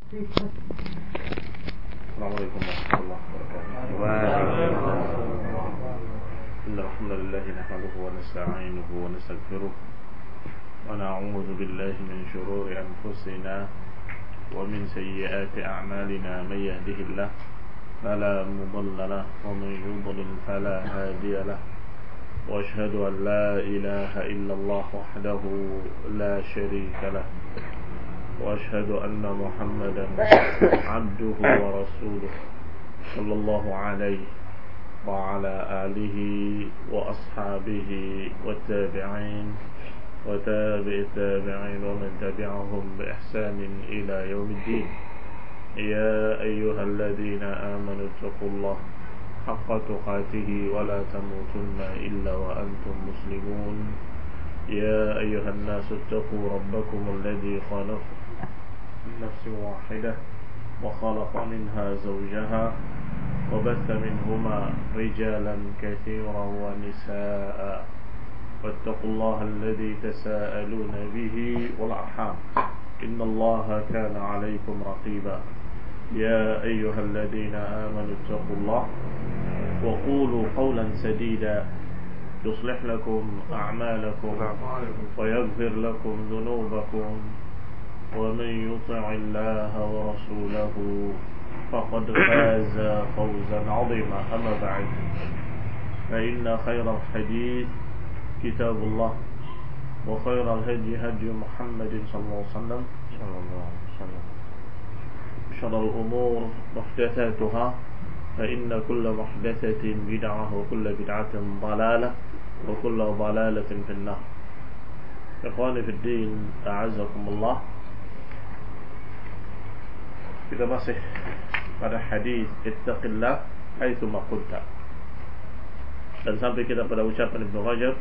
Assalamualaikum warahmatullahi wabarakatuh. Alhamdulillah nahmaduhu wa nasta'inuhu wa nastaghfiruh wa na'udzu billahi min shururi anfusina wa min sayyiati a'malina may yahdihillahu fala mudilla lahu wa man yudlil fala hadiya lahu wa ashhadu an la ilaha illallah wahdahu la sharika lahu وأشهد أن محمدا عبده ورسوله صلى الله عليه وعلى آله وأصحابه والتابعين وتابع التابعين ومن تبعهم بإحسان إلى يوم الدين. يا أيها الذين آمنوا اتقوا الله حق تقاته ولا تموتن إلا وأنتم مسلمون. يا أيها الناس اتقوا ربكم الذي خلقكم نفس واحدة وخلق منها زوجها وبث منهما رجالا كثيرا ونساء واتقوا الله الذي تساءلون به والأرحام إن الله كان عليكم رقيبا. يا أيها الذين آمنوا اتقوا الله وقولوا قولا سديدا يصلح لكم أعمالكم ويغفر لكم ذنوبكم ومن يطع الله ورسوله فقد فاز فوزا عظيما. أما بعد فإن خير الحديث كتاب الله وخير الهدي هدي محمد صلى الله عليه وسلم شر الأمور محدثاتها فإن كل محدثة بدعة وكل بدعة ضلالة وكل ضلالة في النار. إخواني في الدين أعزكم الله. Kita masih pada hadis ittaqillah haitsu ma kunta. Dan sampai kita pada ucapan Ibnu Rajab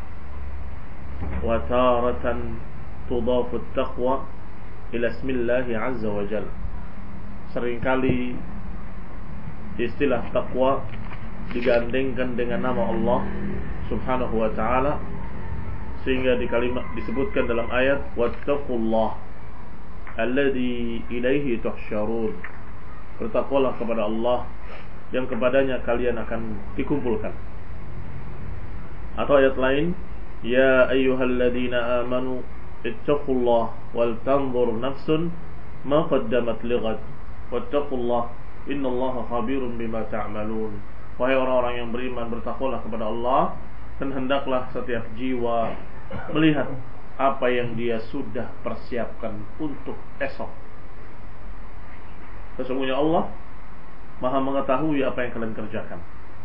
wa taratan tudafu at-taqwa ila ismillah azza wa jalla. Seringkali istilah taqwa digandengkan dengan nama Allah Subhanahu wa taala, sehingga di kalimat disebutkan dalam ayat wattaqullah alladzi ilaihi tuhsyarun. Bertakwalah kepada Allah yang kepadanya kalian akan dikumpulkan. Atau ayat lain, ya ayyuhalladzina amanu ittaqullah wal tanzur nafsun ma qaddamat lighad wattaqullah innallaha khabirun bima ta'malun. Wahai orang-orang yang beriman, bertakwalah kepada Allah dan hendaklah setiap jiwa melihat apa yang dia sudah persiapkan untuk esok. Sesungguhnya Allah Maha mengetahui apa yang kalian kerjakan.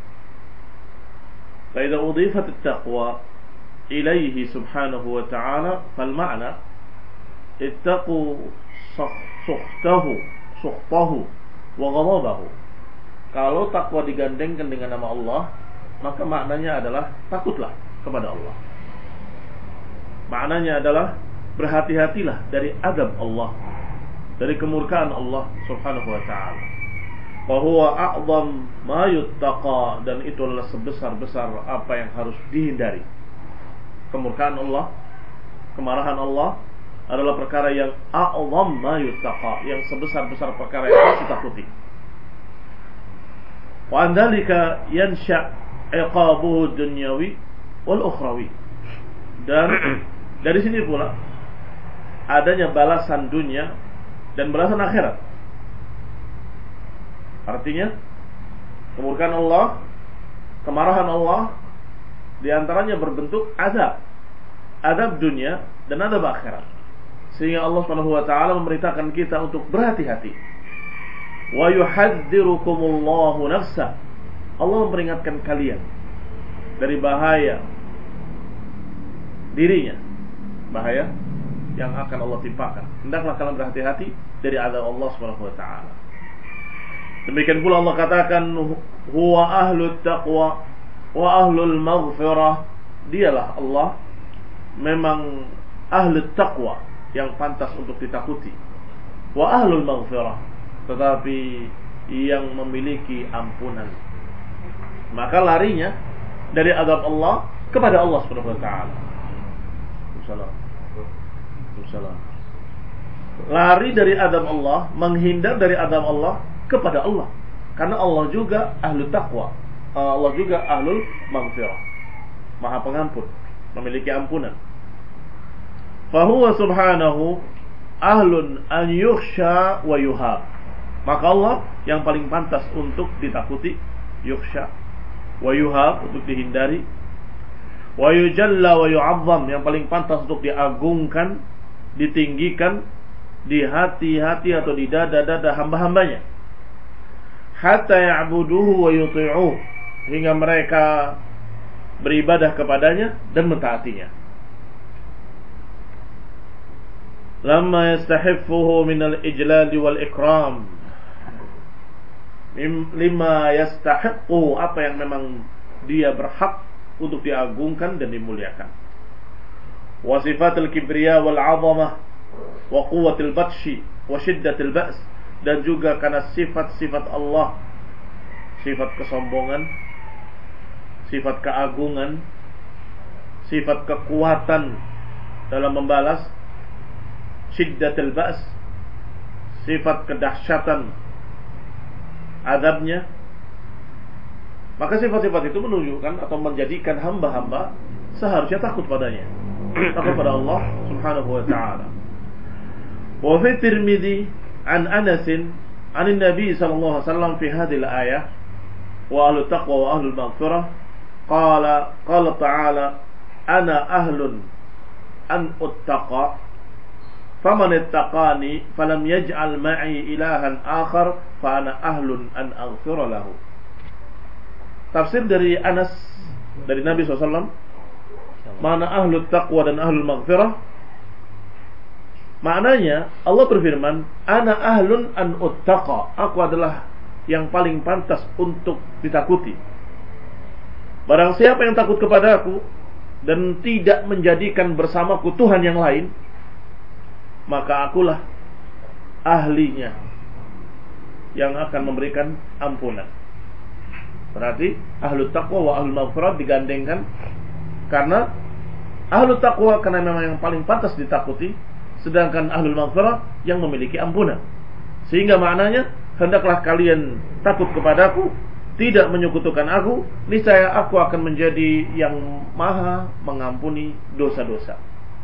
Fa idza udhifat at-taqwa ilaihi subhanahu wa ta'ala fal ma'na ittaqu sukhtahu wa ghadabahu. Kalau takwa digandengkan dengan nama Allah, maka maknanya adalah takutlah kepada Allah. Maknanya adalah berhati-hatilah dari azab Allah, dari kemurkaan Allah Subhanahu wa ta'ala. Wa huwa a'zam ma yuttaqa, dan itu adalah sebesar-besar apa yang harus dihindari. Kemurkaan Allah, kemarahan Allah adalah perkara yang a'zam ma yuttaqa, yang sebesar-besar perkara yang harus ditakuti. Wa andalika yansha' iqabuhu dunyawi wal ukhrawi. Dan dari sini pula adanya balasan dunia dan balasan akhirat. Artinya kemurkaan Allah, kemarahan Allah diantaranya berbentuk azab, azab dunia dan azab akhirat. Sehingga Allah Subhanahu wa taala memerintahkan kita untuk berhati-hati. Wa yuhadzirukumullahu nafsa. Allah memperingatkan kalian dari bahaya dirinya, bahaya yang akan Allah timpakan. Hendaklah kalian berhati-hati dari azab Allah Subhanahu wa taala. Demikian pula Allah katakan huwa ahlut taqwa wa ahlul maghfirah. Dialah Allah memang ahlut taqwa yang pantas untuk ditakuti, wa ahlul maghfirah, tetapi yang memiliki ampunan. Maka larinya dari azab Allah kepada Allah Subhanahu wa taala. Salam. lari dari azab Allah, menghindar dari azab Allah kepada Allah. Karena Allah juga ahlul taqwa, Allah juga ahlul maghfirah, Maha Pengampun, memiliki ampunan. Fahuwa subhanahu ahlun an yukhsha wa yuhab. Maka Allah yang paling pantas untuk ditakuti, yukhsha, wa yuhab, untuk dihindari, wa yujalla wa yu'azzam, yang paling pantas untuk diagungkan, ditinggikan di hati-hati atau di dada-dada hamba-hambanya. Hatta ya'buduhu wa yuti'uh, hingga mereka beribadah kepadanya dan mentaatinya. Lamma yastahiffuhu minal ijlal wal ikram, lima yastahiqqu, apa yang memang dia berhak untuk diagungkan dan dimuliakan. Wa sifatul kibriya wal 'azamah wa quwwatil batshi wa shiddatil ba's, dan juga karena sifat-sifat Allah, sifat kesombongan, sifat keagungan, sifat kekuatan dalam membalas, shiddatil ba's, sifat kedahsyatan azabnya. Maka sifat-sifat itu menunjukkan atau menjadikan hamba-hamba seharusnya takut padanya, takut pada Allah subhanahu wa ta'ala. Wa fi Tirmidzi an Anas an Nabi sallallahu alaihi wasallam fi hadhihi al-ayah wa ahlut taqwa wa ahlul maghfirah qala ta'ala ana ahlun an uttaqa faman ittaqani falam yaj'al ma'i ilahan akhar fa ana ahlun an aghfira lahu. Tafsir dari Anas dari Nabi SAW, mana ahlut taqwa dan ahlul maghfirah, maknanya Allah berfirman, ana ahlun an uttaqa, aku adalah yang paling pantas untuk ditakuti. Barang siapa yang takut kepada aku dan tidak menjadikan bersamaku Tuhan yang lain, maka akulah ahlinya yang akan memberikan ampunan. Berarti ahlut taqwa wa ahlul maghfirah digandengkan, karena ahlut taqwa karena memang yang paling pantas ditakuti, sedangkan ahlul maghfirah yang memiliki ampunan. Sehingga maknanya, hendaklah kalian takut kepadaku, tidak menyekutukan aku, niscaya aku akan menjadi yang maha mengampuni dosa-dosa.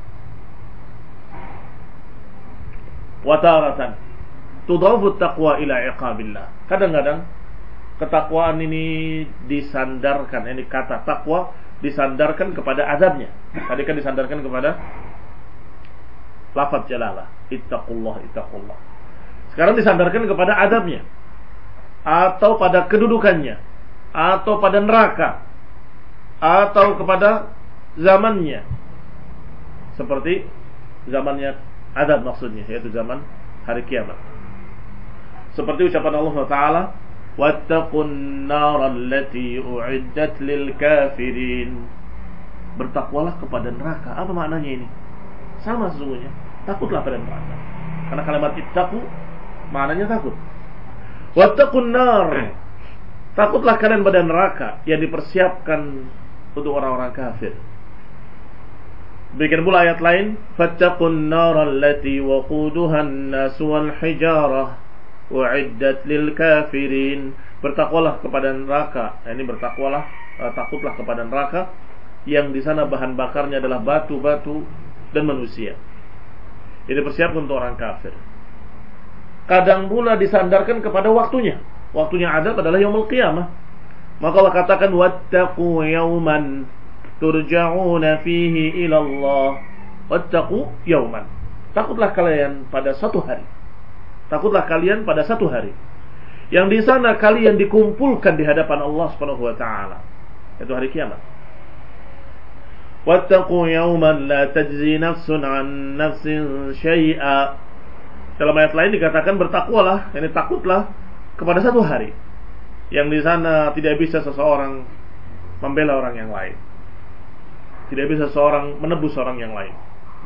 Wa taratan tudhafu taqwa ila iqabillah. Kadang-kadang ketakwaan ini disandarkan, ini kata takwa disandarkan kepada azabnya. Tadi kan disandarkan kepada lafaz jalalah, ittaqullah, ittaqullah. Sekarang disandarkan kepada azabnya, atau pada kedudukannya, atau pada neraka, atau kepada zamannya, seperti zamannya azab maksudnya, yaitu zaman hari kiamat. Seperti ucapan Allah Ta'ala, wattaqun nar allati u'iddat lil kafirin. Bertakwalah kepada neraka. Apa maknanya ini? Sama sesungguhnya, takutlah pada neraka. Karena kalimat ittaqu maknanya takut. Wattaqun nar, takutlah kalian pada neraka yang dipersiapkan untuk orang-orang kafir. Demikian pula ayat lain, fattaqun nar allati waquduha an-nas wal hijarah wa'iddat lil kafirin. Bertakwalah kepada neraka. Ini bertakwalah, takutlah kepada neraka yang di sana bahan bakarnya adalah batu-batu dan manusia. Ini persiapkan untuk orang kafir. Kadang pula disandarkan kepada waktunya. Waktunya azab adalah yaumul qiyamah. Maka Allah katakan, wattaqu yauman turja'una fihi ila Allah. Wattaqu yauman, takutlah kalian pada satu hari. Takutlah kalian pada satu hari yang di sana kalian dikumpulkan di hadapan Allah Subhanahu wa taala, yaitu hari kiamat. Wattaqu yawman la tajzi nafsun an nafsin syai'a. Dalam ayat lain dikatakan bertakwalah, yakni takutlah kepada satu hari yang di sana tidak bisa seseorang membela orang yang lain, tidak bisa seseorang menebus orang yang lain.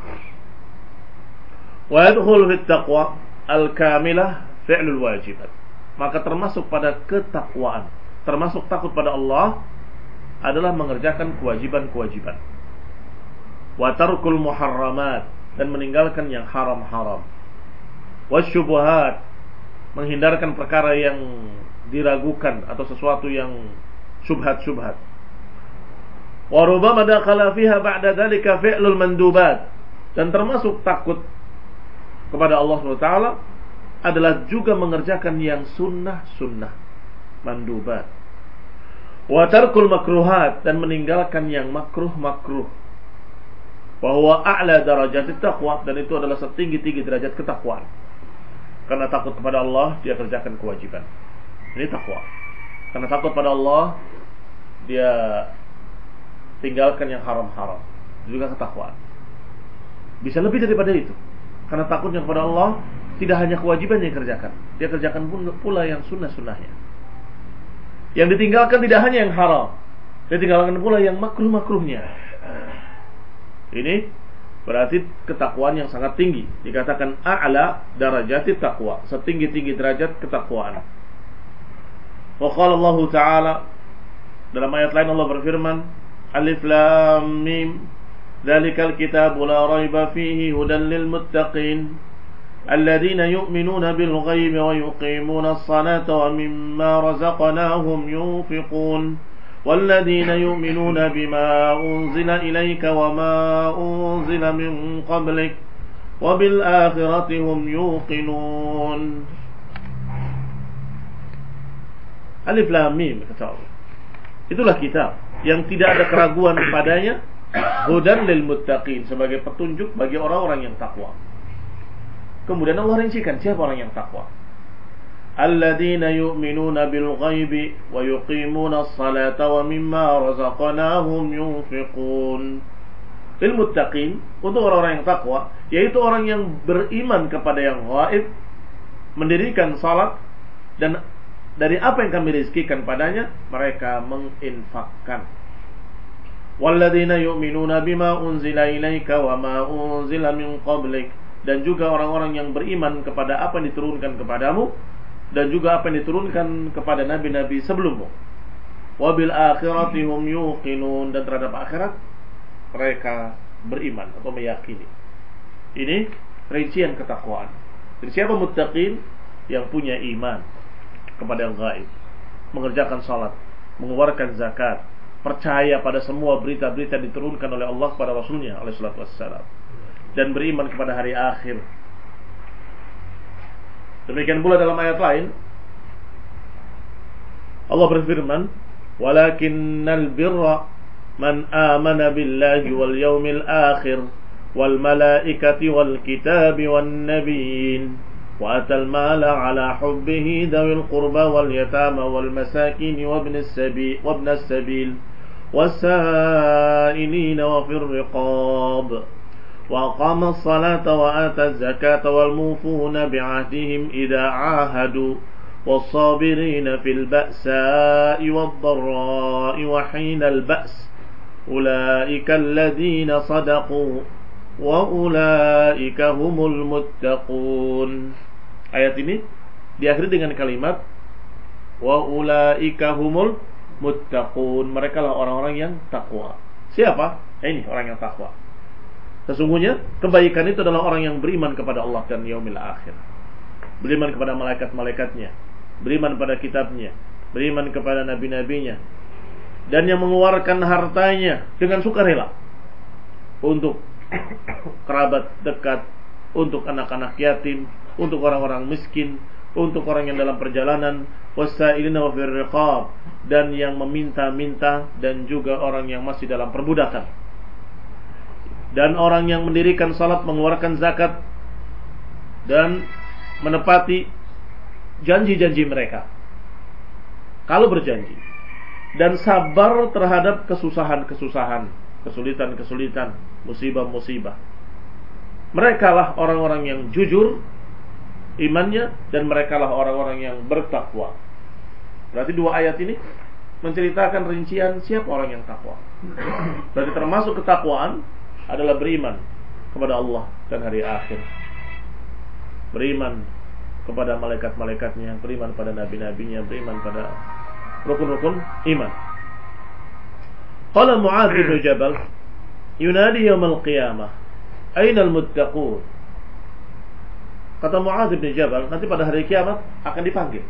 Wa yadkhulu fit taqwa al-kamilah fi'lul wajibat. Maka termasuk pada ketakwaan, termasuk takut pada Allah adalah mengerjakan kewajiban-kewajiban. Wa tarkul muharramat, dan meninggalkan yang haram-haram. wasyubuhat, menghindarkan perkara yang diragukan atau sesuatu yang syubhat-syubhat. Wa rubbama dakhala fiha ba'da dzalika fi'lul mandubat, dan termasuk takut kepada Allah SWT adalah juga mengerjakan yang sunnah-sunnah, mandubat. Wa tarkul makruhat, dan meninggalkan yang makruh-makruh. Wa huwa a'la darajatit taqwa, dan itu adalah setinggi-tinggi derajat ketakwaan. Karena takut kepada Allah, dia kerjakan kewajiban. Ini takwa. Karena takut pada Allah, dia tinggalkan yang haram-haram. Itu juga ketakwaan. Bisa lebih daripada itu. Karena takutnya kepada Allah, tidak hanya kewajiban yang dikerjakan, dia kerjakan pula yang sunnah-sunnahnya. Yang ditinggalkan tidak hanya yang haram, dia tinggalkan pula yang makruh-makruhnya. Ini berarti ketakwaan yang sangat tinggi. Dikatakan a'la darajatit taqwa, setinggi-tinggi derajat ketakwaan. Wa qala Allah Ta'ala, dalam ayat lain Allah berfirman, Alif Lam Mim, dzalikal kitabu la raiba fihi hudan lil muttaqin alladzina yu'minuna bil ghaibi wa yuqimuna as-salata wa mimma razaqnahum yunfiqun walladzina yu'minuna bima unzila ilayka wa ma unzila min qablik wa bil akhirati hum yuqinun. Alif Lam Mim, kata Allah, itulah kitab yang tidak ada keraguan padanya, hudan lil muttaqin, sebagai petunjuk bagi orang-orang yang takwa. Kemudian Allah rincikan siapa orang yang takwa. Alladzina yu'minuna bil ghaibi wa yuqimuna as-salata wa mimma razaqnahum yunfiqun. Lil muttaqin, untuk orang-orang yang takwa, yaitu orang yang beriman kepada yang ghaib, mendirikan salat, dan dari apa yang kami rizkikan padanya mereka menginfakkan. Walladzina yu'minuna bima unzila ilaika wa ma unzila min qablik, dan juga orang-orang yang beriman kepada apa yang diturunkan kepadamu dan juga apa yang diturunkan kepada nabi-nabi sebelummu. Wa bil akhirati hum yuqinun, dan terhadap akhirat mereka beriman atau meyakini. Ini rincian ketakwaan. Jadi siapa muttaqin? Yang punya iman kepada yang gaib, mengerjakan salat, mengeluarkan zakat, percaya pada semua berita-berita diturunkan oleh Allah kepada Rasulnya alaihi salatu wassalam, dan beriman kepada hari akhir. Demikian pula dalam ayat lain Allah berfirman, walakinnal birra man amana billahi wal yawmil akhir wal malaikati wal kitabi wan nabiyyin وآتى المال على حبه ذوي القربى واليتامى والمساكين وابن السبيل والسائلين وفي الرقاب وأقام الصلاة وآتى الزكاة والموفون بعهدهم إذا عاهدوا والصابرين في البأساء والضراء وحين البأس أولئك الذين صدقوا وأولئك هم المتقون. Ayat ini diakhiri dengan kalimat wa ulaika humul muttaqun, mereka lah orang-orang yang takwa. Siapa? Ini orang yang takwa. Sesungguhnya kebaikan itu adalah orang yang beriman kepada Allah dan yaumil akhir, beriman kepada malaikat-malaikatnya, beriman pada kitabnya, beriman kepada nabi-nabinya, dan yang mengeluarkan hartanya dengan sukarela untuk kerabat dekat, untuk anak-anak yatim, untuk orang-orang miskin, untuk orang yang dalam perjalanan, wasailina wa fir riqab, dan yang meminta-minta, dan juga orang yang masih dalam perbudakan, dan orang yang mendirikan salat, mengeluarkan zakat, dan menepati janji-janji mereka kalau berjanji, dan sabar terhadap kesusahan-kesusahan, kesulitan-kesulitan, musibah-musibah. Mereka lah orang-orang yang jujur imannya, dan mereka lah orang-orang yang bertakwa. Berarti dua ayat ini menceritakan rincian siapa orang yang takwa. Berarti termasuk ketakwaan adalah beriman kepada Allah dan hari akhir, beriman kepada malaikat-malaikatnya, beriman pada nabi-nabinya, beriman pada rukun-rukun iman. Qala Mu'adz bin Jabal, yunadi yaumil qiyamah, aina al-muttaqun? Kata Mu'adz bin Jabal, nanti pada hari kiamat akan dipanggil.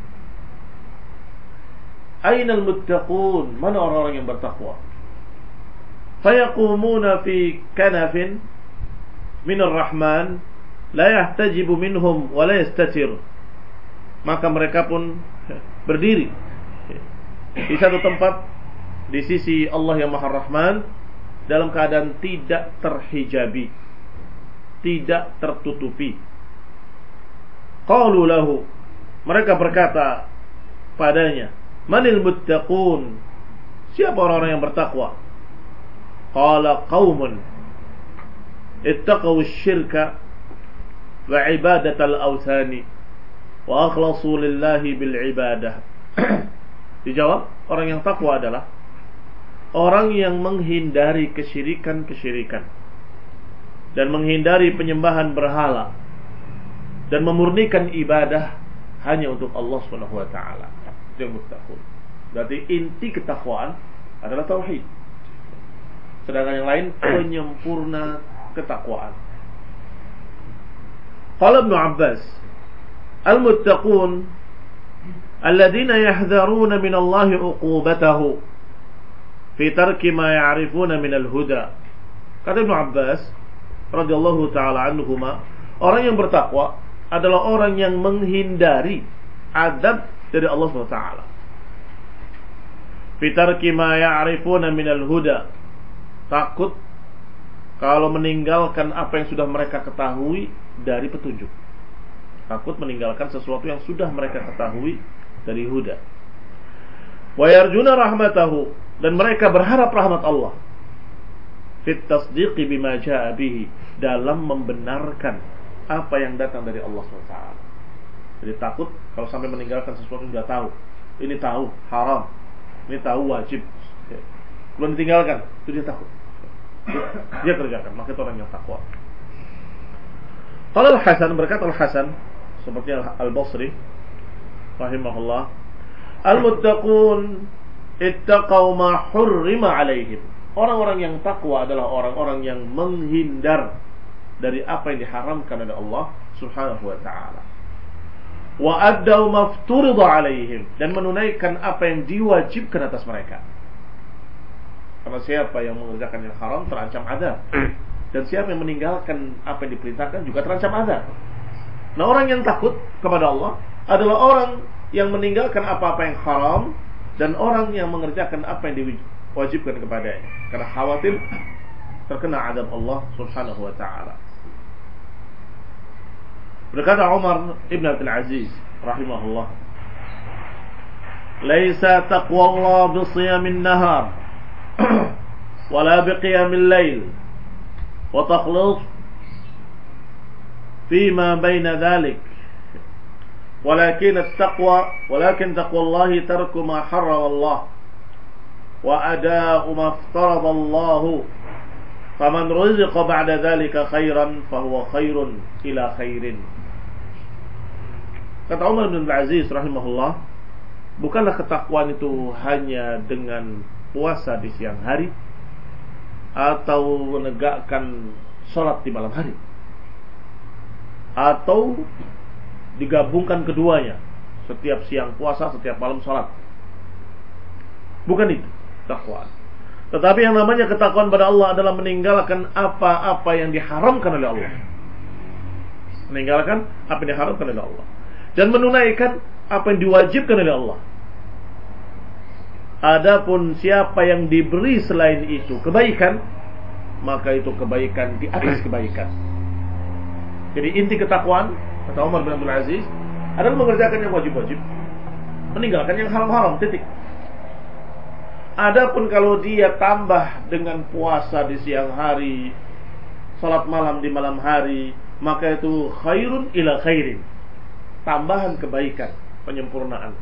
Ainal muttaqun? Mana orang-orang yang bertakwa? Fayaqumuna fi kanafin minar rahman la yahtajibu minhum wa la yastatir. Maka mereka pun berdiri di satu tempat di sisi Allah yang Maha Rahman dalam keadaan tidak terhijabi, tidak tertutupi. Qalu lahu, mereka berkata padanya, manil muttaqun? Siapa orang-orang yang bertakwa? Qala qaumun ittaqaw asy-syirka wa ibadatal awthani wa akhlasu lillahi bil ibadah. Dijawab, orang yang takwa adalah orang yang menghindari kesyirikan-kesyirikan dan menghindari penyembahan berhala dan memurnikan ibadah hanya untuk Allah Subhanahu wa taala. Itu yang muttaqun. Berarti inti ketakwaan adalah tauhid. Sedangkan yang lain penyempurna ketakwaan. Qala Ibnu Abbas, al-muttaqun alladziina yahdharuna min Allah 'uqubatahu fi tarki ma ya'rifuna min al-huda. Kata Ibnu Abbas radhiyallahu taala anhuma, orang yang bertakwa adalah orang yang menghindari adab dari Allah SWT. Fi tarki ma ya'rifuna min al-huda, takut kalau meninggalkan apa yang sudah mereka ketahui dari petunjuk. Takut meninggalkan sesuatu yang sudah mereka ketahui dari huda. Wa yarjuna rahmatahu, dan mereka berharap rahmat Allah. Fit tasdiqi bima jaa bihi, dalam membenarkan apa yang datang dari Allah SWT. Jadi takut kalau sampai meninggalkan sesuatu yang sudah tahu. Ini tahu haram, ini tahu wajib, belum ditinggalkan, itu dia takut. Dia kerjakan, maka itu orang yang takwa. Kalau Al-Hasan, berkata Al-Hasan seperti Al-Basri rahimahullah, al-muttaqun ittaqaw ma hurrima alaihim. Orang-orang yang takwa adalah orang-orang yang menghindar dari apa yang diharamkan oleh Allah Subhanahu wa taala. Wa addaw mafturida alaihim, dan menunaikan apa yang diwajibkan atas mereka. Karena siapa yang mengerjakan yang haram terancam azab, dan siapa yang meninggalkan apa yang diperintahkan juga terancam azab. Nah, orang yang takut kepada Allah adalah orang yang meninggalkan apa-apa yang haram dan orang yang mengerjakan apa yang diwajibkan kepadanya, karena khawatir terkena azab Allah Subhanahu wa taala. Berkata Umar ibn Abdul Aziz rahimahullah, "Laisa taqwallah bi siyamin nahar wala bi qiyamil lail wa takhlis fima baina dhalik, ولكن تقوى الله ترك ما حرم الله وأداء ما افترض الله فمن رزق بعد ذلك خيرا فهو خير إلى خير." Kata Umar bin Abdul Aziz rahimahullah, bukanlah ketakwaan itu hanya dengan puasa di siang hari atau menegakkan sholat di malam hari, atau digabungkan keduanya, setiap siang puasa, setiap malam sholat. Bukan itu takwaan. Tetapi yang namanya ketakwaan pada Allah adalah meninggalkan apa-apa yang diharamkan oleh Allah. Meninggalkan apa yang diharamkan oleh Allah dan menunaikan apa yang diwajibkan oleh Allah. Adapun siapa yang diberi selain itu kebaikan, maka itu kebaikan di atas kebaikan. Jadi inti ketakwaan, kata Umar bin Abdul Aziz, adalah mengerjakan yang wajib-wajib, meninggalkan yang haram-haram, titik. Adapun kalau dia tambah dengan puasa di siang hari, salat malam di malam hari, maka itu khairun ila khairin, tambahan kebaikan, penyempurnaan.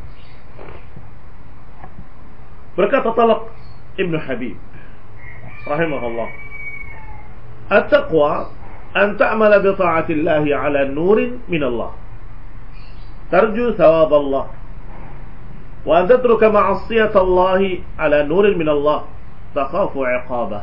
Berkata Talaq Ibn Habib rahimahullah, at-taqwa an ta'mala bi ta'atillahi ala nurin min Allah tarju thawab Allah, wa an tatruka ma'asiyatallahi ala nurin min Allah takhafu 'iqabah.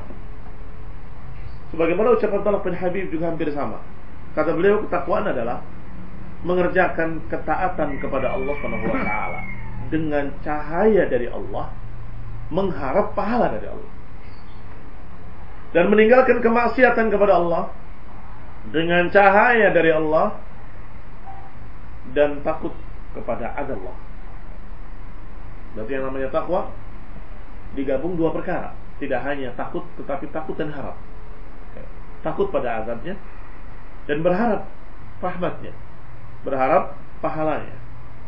Sebagaimana ucapan Talaq bin Habib juga hampir sama. Kata beliau, ketakwaan adalah mengerjakan ketaatan kepada Allah Subhanahu wa taala dengan cahaya dari Allah, mengharap pahala dari Allah. Dan meninggalkan kemaksiatan kepada Allah dengan cahaya dari Allah dan takut kepada azab Allah. Berarti yang namanya takwa digabung dua perkara. Tidak hanya takut, tetapi takut dan harap. Takut pada azabnya dan berharap rahmatnya, berharap pahalanya.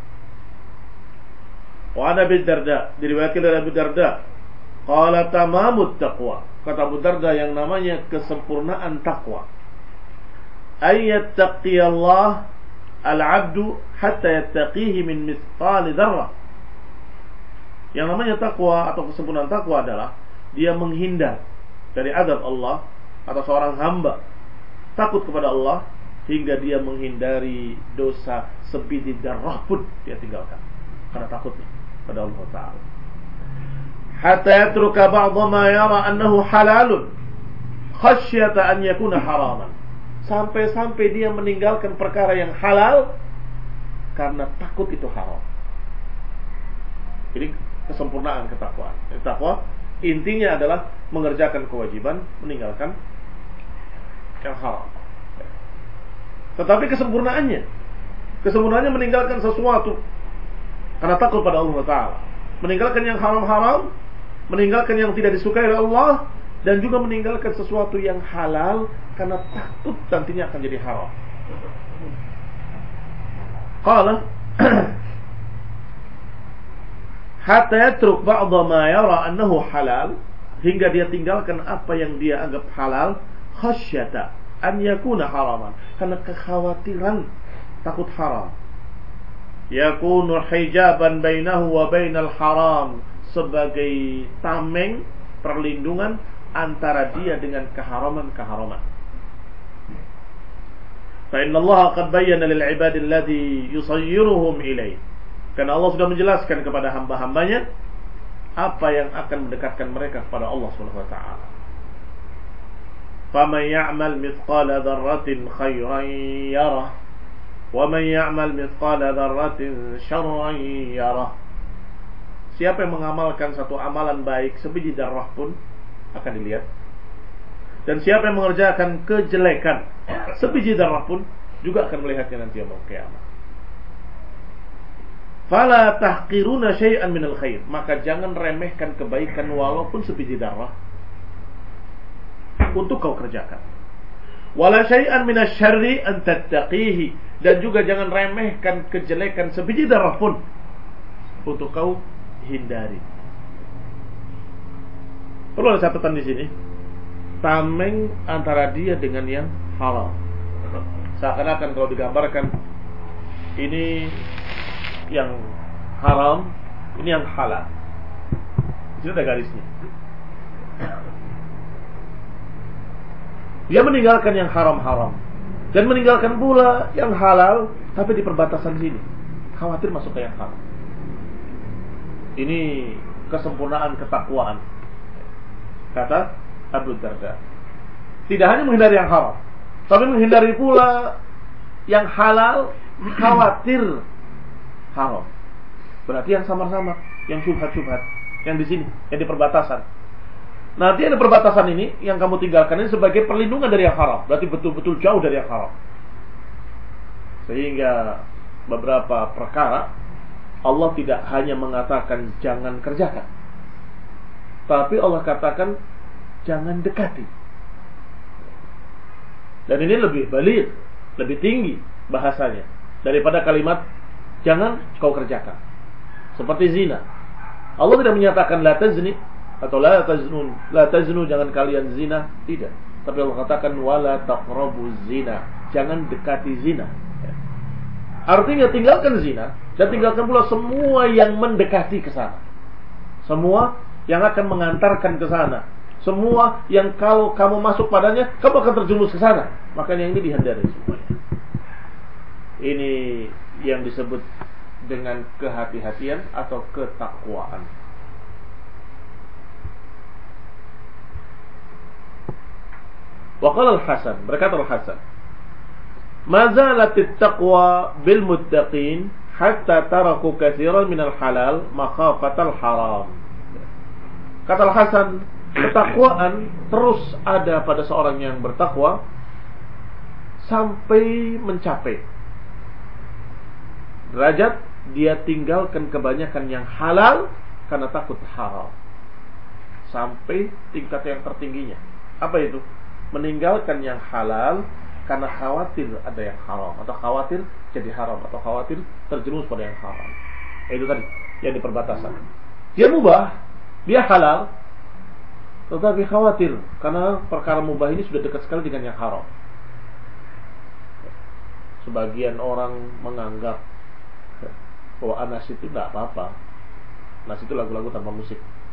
Wa ana Abi Darda, diriwayatkan dari Abu Darda, qala tamamut taqwa. Kata Abu Darda, yang namanya kesempurnaan takwa, ay yattaqiyallah al-'abdu hatta yattaqihi min mithqali dzarrah. Yang namanya takwa atau kesempurnaan takwa adalah dia menghindar dari azab Allah atau seorang hamba takut kepada Allah hingga dia menghindari dosa sebiji darah pun dia tinggalkan karena takutnya pada Allah Ta'ala. Hatta yatruka ba'dha ma yara annahu halalun khasyata an yakuna haraman. Sampai-sampai dia meninggalkan perkara yang halal karena takut itu haram. Ini kesempurnaan ketakwaan. Takwa intinya adalah mengerjakan kewajiban, meninggalkan yang haram. Tetapi kesempurnaannya meninggalkan sesuatu karena takut pada Allah Ta'ala, meninggalkan yang haram-haram, meninggalkan yang tidak disukai oleh Allah, dan juga meninggalkan sesuatu yang halal karena takut nantinya akan jadi haram. Qala hatta yatruk ba'dha ma yara annahu halal, hingga dia tinggalkan apa yang dia anggap halal, khasyata an yakuna haraman, karena kekhawatiran takut haram. Yakunu hijaban bainahu wa bainal haram, sebagai tameng perlindungan antara dia dengan keharaman-keharaman. Fa inna Allah qad bayyana lil ibadi alladhi yusayyiruhum ilayhi, karena Allah sudah menjelaskan kepada hamba-hambanya apa yang akan mendekatkan mereka kepada Allah Subhanahu wa taala. Faman ya'mal mithqala dzarratin khairan yarah wa man ya'mal mithqala dzarratin syarran yarah. Siapa yang mengamalkan satu amalan baik sebiji darah pun akan dilihat, dan siapa yang mengerjakan kejelekan sebiji darah pun juga akan melihatnya nanti yaumul qiyamah. Fala tahqiruna syai'an minal khair, maka jangan remehkan kebaikan walaupun sebiji darah untuk kau kerjakan. Wala syai'an minasy syarri an tattaqihi, dan juga jangan remehkan kejelekan sebiji darah pun untuk kau hindari. Perlu ada catatan di sini, tameng antara dia dengan yang halal. Seakan-akan kalau digambarkan ini yang haram, ini yang halal. Itu ada garisnya. Dia meninggalkan yang haram-haram dan meninggalkan pula yang halal, tapi di perbatasan sini, khawatir masuk ke yang haram. Ini kesempurnaan ketakwaan, kata Abu Darda. Tidak hanya menghindari yang haram, tapi menghindari pula yang halal, khawatir haram. Berarti yang sama-sama, yang syubhat-syubhat, yang di sini, yang di perbatasan. Nanti ada perbatasan ini yang kamu tinggalkan ini sebagai perlindungan dari yang haram. Berarti betul-betul jauh dari yang haram. Sehingga beberapa perkara Allah tidak hanya mengatakan jangan kerjakan, tapi Allah katakan jangan dekati. Dan ini lebih baligh, lebih tinggi bahasanya daripada kalimat jangan kau kerjakan. Seperti zina, Allah tidak menyatakan la tazni atau la taznun, la taznu, jangan kalian zina, tidak. Tapi Allah katakan wala taqrabuz zina, jangan dekati zina. Artinya tinggalkan zina dan tinggalkan pula semua yang mendekati ke sana. Semua yang akan mengantarkan ke sana. Semua yang kalau kamu masuk padanya, kamu akan terjerumus ke sana. Makanya ini dihindari semuanya. Ini yang disebut dengan kehati-hatian atau ketakwaan. Wa qala Al-Hasan, berkata Al-Hasan, mazalatit taqwa bil muttaqin hatta taraku katsiran minal halal makhafatal haram. Kata Al-Hasan, ketakwaan terus ada pada seorang yang bertakwa sampai mencapai derajat dia tinggalkan kebanyakan yang halal karena takut haram. Sampai tingkat yang tertingginya. Apa itu? Meninggalkan yang halal karena khawatir ada yang haram, atau khawatir jadi haram, atau khawatir terjerumus pada yang haram. Itu tadi yang di perbatasan. Dia mubah, dia halal, tetapi khawatir karena perkara mubah ini sudah dekat sekali dengan yang haram. Sebagian orang menganggap bahwa anas itu tidak apa-apa. Anas itu lagu-lagu tanpa musik.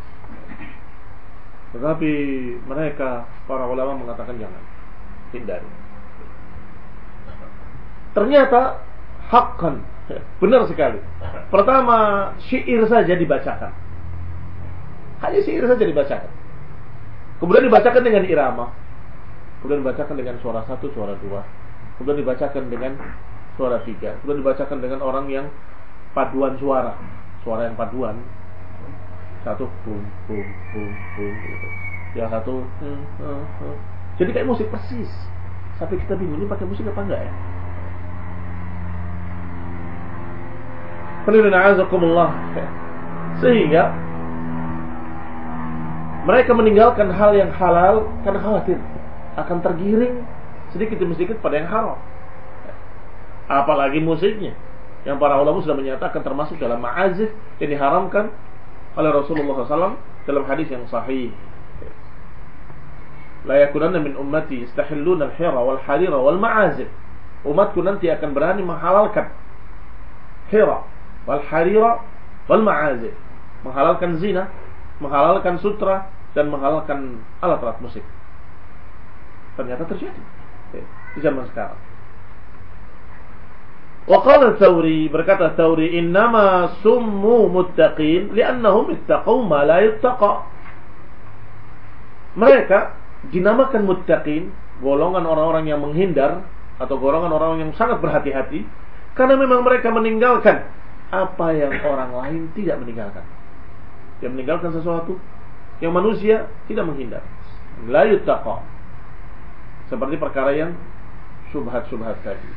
Tetapi mereka, para ulama mengatakan jangan, hindari. Ternyata hakkan, benar sekali. Pertama, syair saja dibacakan. Hanya syair saja dibacakan. Kemudian dibacakan dengan irama. Kemudian dibacakan dengan suara 1, suara 2. Kemudian dibacakan dengan suara 3. Kemudian dibacakan dengan orang yang paduan suara. Suara yang paduan. 1 bum bum bum bum gitu. Yang 1 Jadi kayak musik persis. Sampai kita bingung ini pakai musik apa enggak ya? Sehingga mereka meninggalkan hal yang halal karena khawatir akan tergiring sedikit demi sedikit pada yang haram. Apalagi musiknya, yang para ulama sudah menyatakan termasuk dalam ma'azif yang diharamkan oleh Rasulullah SAW dalam hadis yang sahih. La yakunanna min ummati istahilluna al-hira wal harira wal ma'azif. Umatku nanti akan berani menghalalkan hira wal harira wal ma'azif, menghalalkan zina, menghalalkan sutra, dan menghalalkan alat-alat musik. Ternyata terjadi di zaman sekarang. Wa qala Tsauri, berkata Tsauri, innama summu muttaqin li'annahum ittaqaw ma la yuttaqa. Mereka dinamakan muttaqin, golongan orang-orang yang menghindar atau golongan orang yang sangat berhati-hati, karena memang mereka meninggalkan apa yang orang lain tidak meninggalkan. Dia meninggalkan sesuatu yang manusia tidak menghindar. La yuttaqa. Seperti perkara yang syubhat-syubhat tadi.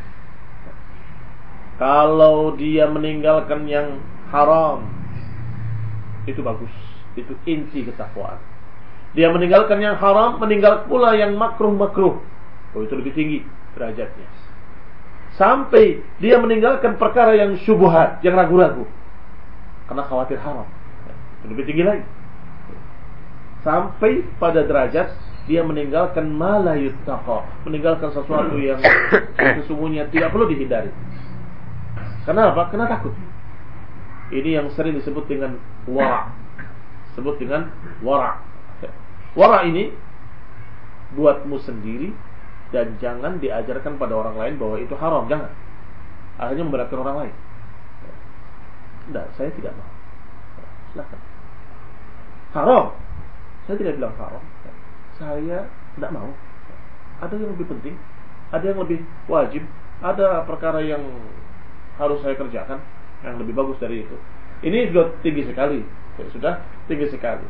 Kalau dia meninggalkan yang haram, itu bagus. Itu inti ketakwaan. Dia meninggalkan yang haram, meninggal pula yang makruh-makruh. Oh, itu lebih tinggi derajatnya. Sampai dia meninggalkan perkara yang syubhat, yang ragu-ragu, karena khawatir haram. Itu lebih tinggi lagi. Sampai pada derajat dia meninggalkan ma la yuttaqa, meninggalkan sesuatu yang sesungguhnya tidak perlu dihindari. Kenapa? Karena takut. Ini yang sering disebut dengan wara'. Sebut dengan wara'. Wara' ini buatmu sendiri dan jangan diajarkan pada orang lain bahwa itu haram. Jangan. Akhirnya memberatkan orang lain. Tidak, saya tidak mau. Silakan. Haram. Saya tidak bilang haram. Saya tidak mau. Ada yang lebih penting, ada yang lebih wajib, ada perkara yang harus saya kerjakan yang lebih bagus dari itu. Ini sudah tinggi sekali. Sudah tinggi sekali.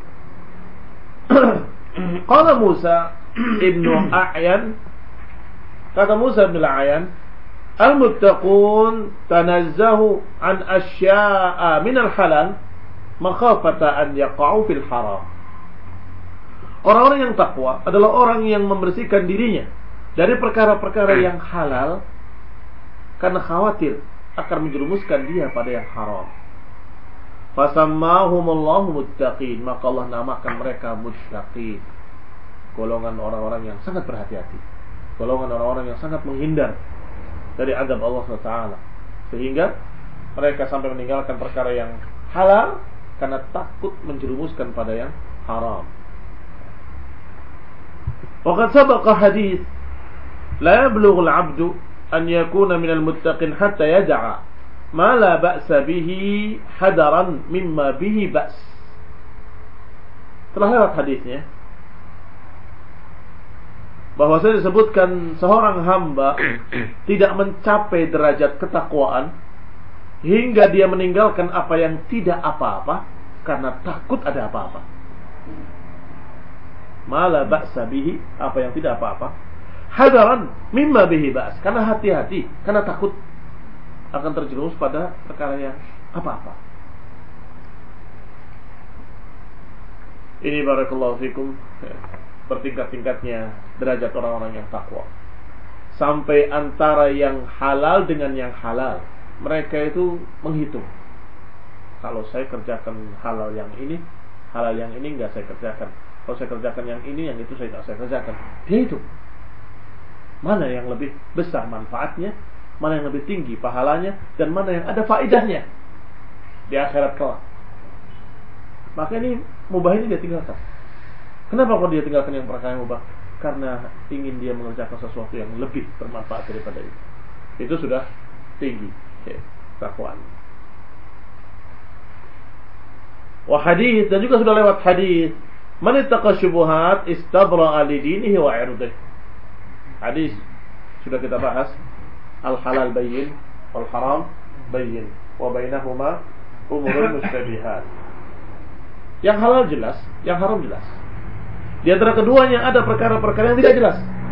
Qala Musa ibnu A'yan, kata Musa ibnu A'yan, al-muttaqun tanazzahu an asya'a min al-halal makhafata an yaqa'u fil haram. Orang-orang yang takwa adalah orang yang membersihkan dirinya dari perkara-perkara yang halal karena khawatir akan menjerumuskan dia pada yang haram. Fasammahumullahu muttaqin, maka Allah namakan mereka muttaqin. Golongan orang-orang yang sangat berhati-hati, golongan orang-orang yang sangat menghindar dari azab Allah SWT, sehingga mereka sampai meninggalkan perkara yang halal karena takut menjerumuskan pada yang haram. Waqad sabaqa hadits la yablughu al-'abdu an yakuna minal muttaqin hatta yad'a ma la ba'sa bihi hadaran mimma bihi ba's. Telah lewat hadisnya bahwa saya disebutkan seorang hamba tidak mencapai derajat ketakwaan hingga dia meninggalkan apa yang tidak apa-apa karena takut ada apa-apa. Mala ba'sa bihi, apa yang tidak apa-apa. Hadaran mimma bihi ba's, karena hati-hati, karena takut akan terjerumus pada perkara yang apa-apa. Ini barakallahu fikum bertingkat-tingkatnya derajat orang-orang yang takwa. Sampai antara yang halal dengan yang halal, mereka itu menghitung. Kalau saya kerjakan halal yang ini enggak saya kerjakan. Kalau saya kerjakan yang ini, yang itu saya tidak saya kerjakan. Dia itu mana yang lebih besar manfaatnya, mana yang lebih tinggi pahalanya, dan mana yang ada faedahnya di akhirat kelak. Maka ini mubah ini dia tinggalkan. Kenapa kalau dia tinggalkan yang perkara yang mubah? Karena ingin dia mengerjakan sesuatu yang lebih bermanfaat daripada itu. Itu sudah tinggi takwaan. Wa hadis, dan juga sudah lewat hadis, man ittaqa syubuhat istabra'a li dinihi wa 'irdihi. Hadis sudah kita bahas, al halal bayyin wal haram bayyin wa bainahuma umurun mustabihat. Yang halal jelas, yang haram jelas. Di antara keduanya ada perkara-perkara yang tidak jelas.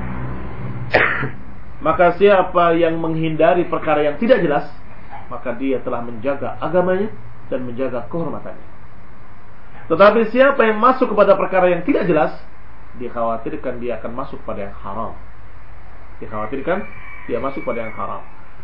Maka siapa yang menghindari perkara yang tidak jelas, maka dia telah menjaga agamanya dan menjaga kehormatannya. Tetapi siapa yang masuk kepada perkara yang tidak jelas, dikhawatirkan dia akan masuk pada yang haram. Dikhawatirkan dia masuk pada yang haram.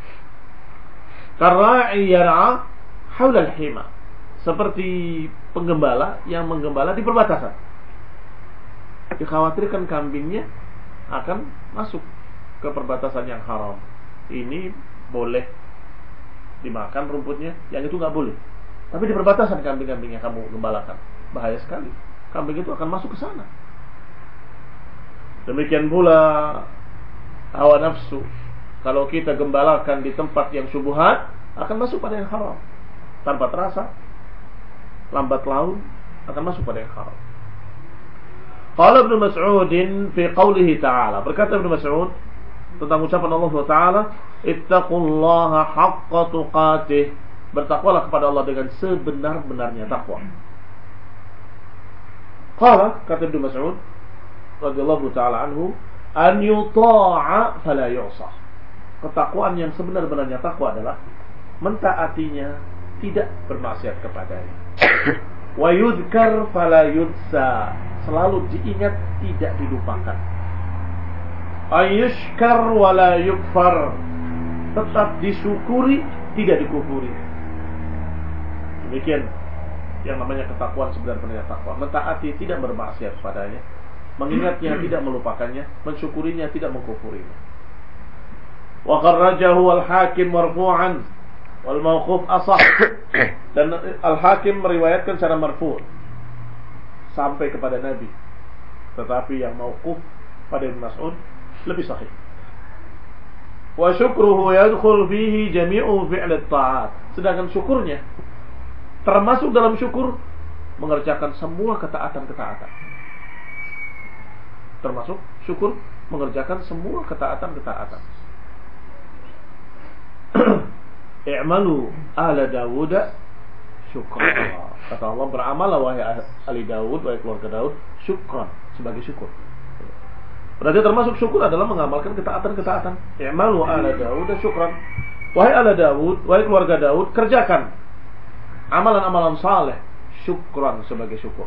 Karra'i yar'a haula al-hima, seperti penggembala yang menggembala di perbatasan. Dikhawatirkan kambingnya akan masuk ke perbatasan yang haram. Ini boleh dimakan rumputnya, yang itu nggak boleh. Tapi di perbatasan kambing-kambing yang kamu gembalakan, bahaya sekali. Kambing itu akan masuk ke sana. Demikian pula hawa nafsu. Kalau kita gembalakan di tempat yang syubhat, akan masuk pada yang haram. Tanpa terasa, lambat laun akan masuk pada yang haram. Qala Ibnu Mas'ud fi qawlihi ta'ala, berkata Ibnu Mas'ud tentang ucapan Allah Ta'ala, ittaqullaha haqqa tuqatih, bertakwalah kepada Allah dengan sebenar-benarnya takwa. Qala, kata Ibnu Mas'ud radhiyallahu ta'ala anhu, an yuta'a fala yu'sah. Ketakwaan yang sebenar-benarnya takwa adalah mentaatinya, tidak bermaksiat kepadanya. Wa yudhkar fala yudsa, selalu diingat, tidak dilupakan. Ayushkar wala yukfar, tetap disyukuri, tidak dikufuri. Demikian yang namanya ketakwaan sebenarnya takwa. Mentaati, tidak bermaksiat padanya, mengingatnya, tidak melupakannya, mensyukurinya, tidak mengkufurinya. Wa kharrajahu al-Hakim marfu'an wal mawquf asah, dan al-Hakim meriwayatkan secara marfu' sampai kepada Nabi, tetapi yang mauquf pada Ibnu Mas'ud lebih sahih. Wa syukruhu yadkhul fihi jami'u fi'l at-ta'at, sedangkan syukurnya termasuk dalam syukur mengerjakan semua ketaatan-ketaatan. Termasuk syukur mengerjakan semua ketaatan-ketaatan. I'malu ala Dawud syukran. Kata Allah, beramallah wahai ahli Daud, wahai keluarga Daud, syukran, sebagai syukur. Berarti termasuk syukur adalah mengamalkan ketaatan-ketaatan. I'malu ala Daud syukran. Wahai ahli Daud, wahai keluarga Daud, kerjakan amalan-amalan saleh, syukran, sebagai syukur.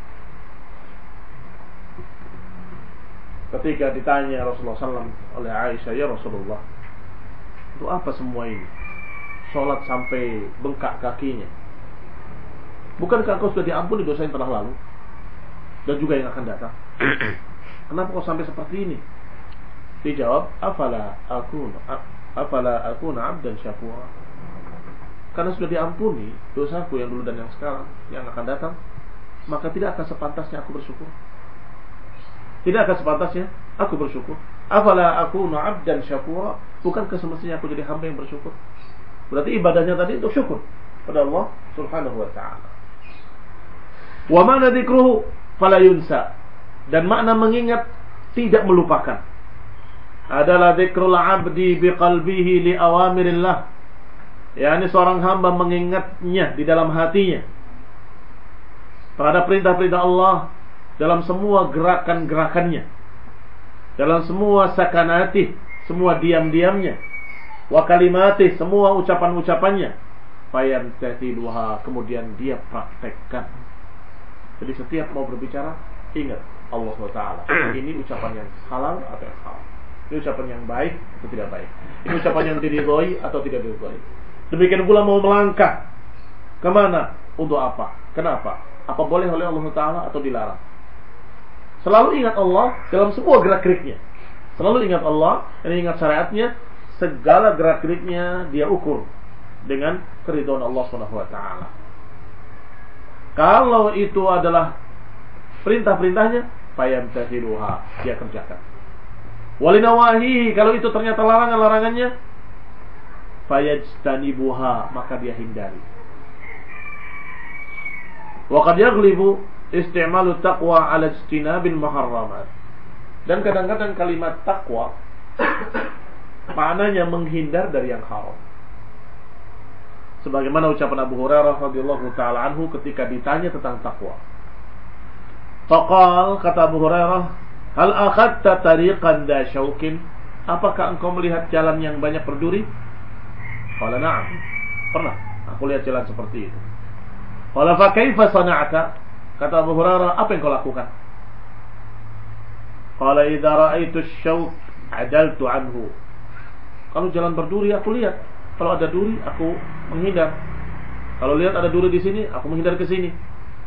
Ketika ditanya Rasulullah SAW oleh Aisyah, ya Rasulullah, itu apa semua ini? Sholat sampai bengkak kakinya. Bukankah kau sudah diampuni dosa yang telah lalu dan juga yang akan datang? Kenapa kau sampai seperti ini? Dijawab, afala akuna abdan syakura. Karena sudah diampuni dosaku yang dulu dan yang sekarang, yang akan datang, maka tidak akan sepantasnya aku bersyukur. Tidak akan sepantasnya aku bersyukur. Afala akuna abdan syakura. Bukankah semestinya aku jadi hamba yang bersyukur? Berarti ibadahnya tadi untuk syukur pada Allah Subhanahu wa ta'ala. Wa ma'na dzikruhu fala yunsa, dan makna mengingat tidak melupakan adalah dzikrul 'abdi biqalbihi li awamirillah, yakni seorang hamba mengingatnya di dalam hatinya terhadap perintah-perintah Allah dalam semua gerakan-gerakannya, dalam semua sakanatih, semua diam-diamnya, wa kalimatih, semua ucapan-ucapannya, fayamtathiluha, kemudian dia praktekkan. Jadi setiap mau berbicara ingat Allah SWT. Ini ucapan yang halal atau yang haram, ini ucapan yang baik atau tidak baik, ini ucapan yang diridhoi atau tidak diridhoi. Demikian pula mau melangkah kemana, untuk apa, kenapa, apa boleh oleh Allah Ta'ala atau dilarang. Selalu ingat Allah dalam semua gerak-geriknya. Selalu ingat Allah dan ingat syariatnya. Segala gerak-geriknya dia ukur dengan keridhaan Allah SWT. Kalau itu adalah perintah-perintahnya, fayamtathiluha, dia kerjakan. Walinawahi, kalau itu ternyata larangan-larangannya, fayajtanibuha, maka dia hindari. Wa qad yaghlibu isti'malu taqwa 'ala ijtinabil muharramat. Dan kadang-kadang kalimat takwa maknanya menghindar dari yang haram. Sebagaimana ucapan Abu Hurairah radhiyallahu taala anhu ketika ditanya tentang takwa. Faqal, kata Abu Hurairah, hal akhadta tariqan da syaukin? Apakah engkau melihat jalan yang banyak berduri? Qala na'am. Pernah aku lihat jalan seperti itu. Qala fa kaifa sana'ta? Kata Abu Hurairah, apa yang kau lakukan? Qala idza ra'aitu asy-syauq adaltu anhu. Kalau jalan berduri aku lihat, kalau ada duri aku menghindar. Kalau lihat ada duri di sini, aku menghindar ke sini.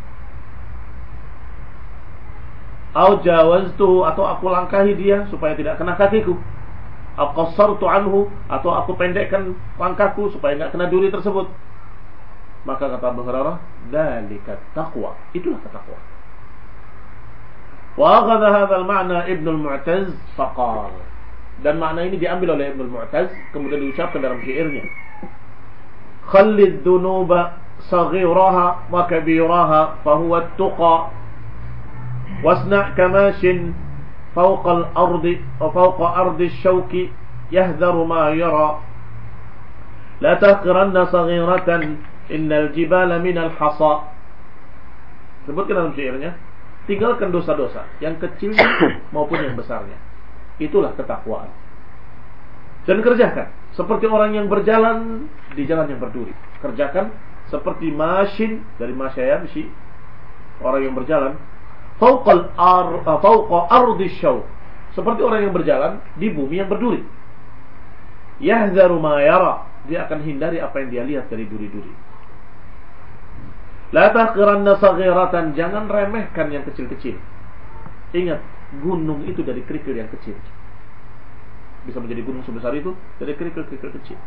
Au jawaztu, atau aku langkahi dia supaya tidak kena kakiku. Au qassartu anhu, atau aku pendekkan langkahku supaya tidak kena duri tersebut. Maka kata Abu Hurairah, dzalika taqwa, itulah takwa. Wa akhadha hadzal ma'na Ibnu al-Mu'taz faqal. Dan makna ini diambil oleh Ibnu al-Mu'taz, kemudian diucapkan dalam syairnya. Khallid dunuba saghiraha wa kabiraha fahuwa at-tuqa. Wasna' kamashin fawqa al-ardi wa fawqa ardi asy-syauki yahdharu ma yara. La tahqiranna saghiratan innal jibala minal hasa. Sebutkan dalam syairnya, tinggalkan dosa-dosa yang kecilnya maupun yang besarnya. Itulah ketakwaan. Dan kerjakan seperti orang yang berjalan di jalan yang berduri. Kerjakan seperti masyin, dari masya yamshi, orang yang berjalan fauqa ardi syauq, seperti orang yang berjalan di bumi yang berduri. Yahzaru ma yara, dia akan hindari apa yang dia lihat dari duri-duri. La tahqiranna saghiratan, jangan remehkan yang kecil-kecil. Ingat, gunung itu dari kerikil yang kecil. Bisa menjadi gunung sebesar itu dari kerikil-kerikil kecil.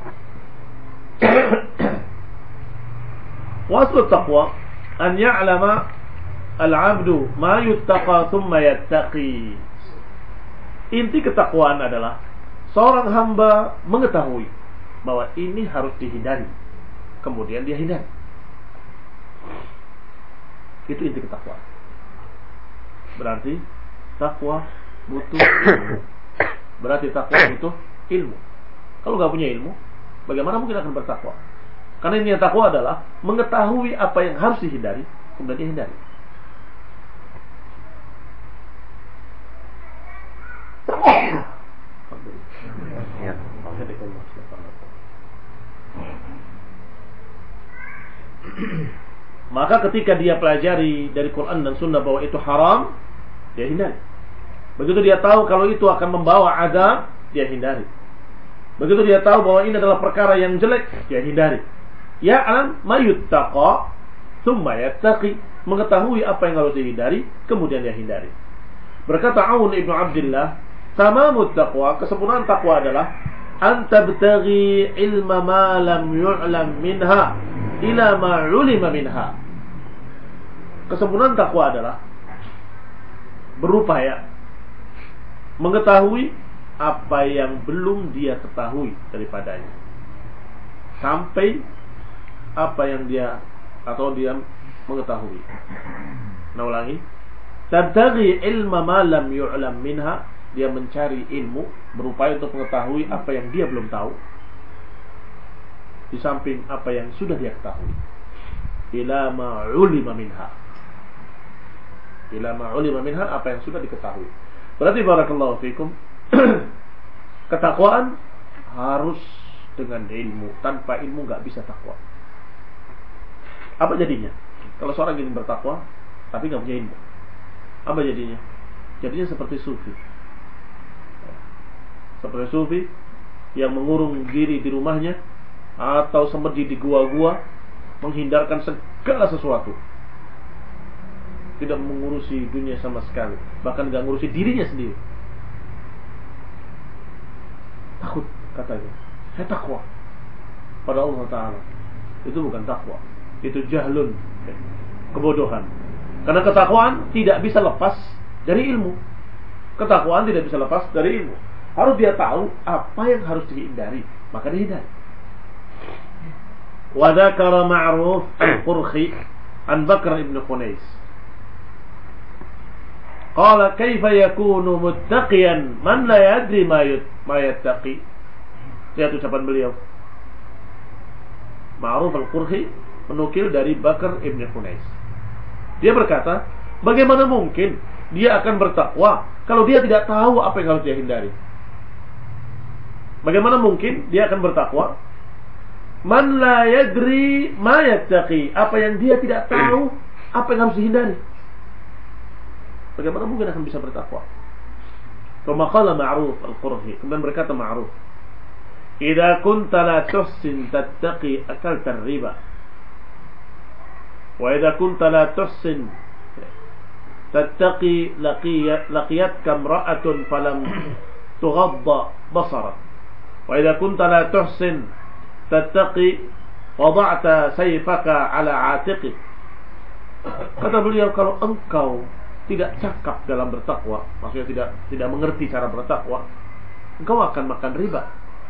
Waslu taqwa an ya'lama al-'abdu ma yuttaqa thumma yattaqi. Inti ketakwaan adalah seorang hamba mengetahui bahwa ini harus dihindari, kemudian dia hindari. Itu inti ketakwaan. Berarti takwa butuh ilmu. Berarti takwa butuh ilmu. Kalau nggak punya ilmu, bagaimana mungkin akan bertakwa? Karena ini yang takwa adalah mengetahui apa yang harus dihindari, kemudian dihindari. Maka ketika dia pelajari dari Quran dan Sunnah bahwa itu haram, dia hindari. Begitu dia tahu kalau itu akan membawa azab, dia hindari. Begitu dia tahu bahwa ini adalah perkara yang jelek, dia hindari. Ya alam mayuttaqa thumma yattaqi, mengetahui apa yang harus dihindari, kemudian dia hindari. Berkata Aun Ibnu Abdillah, tamamut taqwa, kesempurnaan takwa adalah an tabtaghi ilma ma lam yu'lam minha ila ma 'ulima minha. Kesempurnaan takwa adalah berupaya mengetahui apa yang belum dia ketahui daripadanya, sampai apa yang dia atau dia mengetahui. Nah, ulangi, Tabtaghi ilma ma lam yu'lam minha, dia mencari ilmu, berupaya untuk mengetahui apa yang dia belum tahu, di samping apa yang sudah dia ketahui. Ila ma 'ulima minha, ila ma 'ulima minha, apa yang sudah diketahui. Berarti barakallahu fikum, ketakwaan harus dengan ilmu. Tanpa ilmu nggak bisa takwa. Apa jadinya? Kalau seorang ingin bertakwa tapi nggak punya ilmu, apa jadinya? Jadinya seperti sufi. Seperti sufi yang mengurung diri di rumahnya atau semedi di gua-gua, menghindarkan segala sesuatu, tidak mengurusi dunia sama sekali, bahkan nggak mengurusi dirinya sendiri. Takut katanya, saya takwa pada Allah Ta'ala. Itu bukan takwa, itu jahlun, kebodohan. Karena ketakwaan tidak bisa lepas dari ilmu. Ketakwaan tidak bisa lepas dari ilmu. Harus dia tahu apa yang harus dihindari, maka dihindari. Wa dzakara Ma'ruf al-Qurhi an Bakr ibn Khunais. Qala kaifa yakunu muttaqiyan man la yadri ma yattaqi. Lihat ucapan beliau. Ma'ruf al-Qurhi menukil dari Bakr ibn Khunais. Dia berkata, bagaimana mungkin dia akan bertakwa kalau dia tidak tahu apa yang harus dia hindari? Bagaimana mungkin dia akan bertakwa? Man la yadri ma yattaqi, apa yang dia tidak tahu, apa yang harus dihindari. Bagaimana mungkin akan bisa bertakwa? Kama qala Ma'ruf al-Qurhi, kemudian berkata Ma'ruf, idza kunta la tuhsin tattaqi akalta riba, wa idza kunta la tuhsin tattaqi laqiyatka imra'atun falam tughadda basarak, wa idza kunta la tuhsin tattaqi wada'ta sayfaka ala 'atiqik. Kata beliau, kalau engkau tidak cakap dalam bertakwa, maksudnya tidak mengerti cara bertakwa, engkau akan makan riba.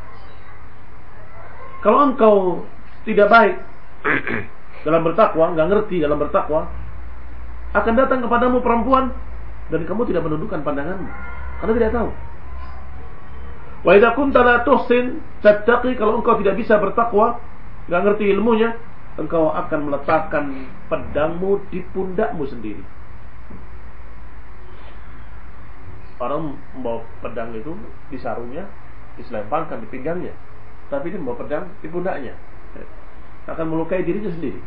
Kalau engkau tidak baik dalam bertakwa, nggak ngerti dalam bertakwa, akan datang kepadamu perempuan dan kamu tidak menundukkan pandanganmu karena tidak tahu. Wa idza kunta la tuhsin tattaqi, kalau engkau tidak bisa bertakwa, nggak ngerti ilmunya, engkau akan meletakkan pedangmu di pundakmu sendiri. Orang membawa pedang itu di sarungnya, diselempangkan di pinggangnya, tapi dia membawa pedang di pundaknya, akan melukai dirinya sendiri.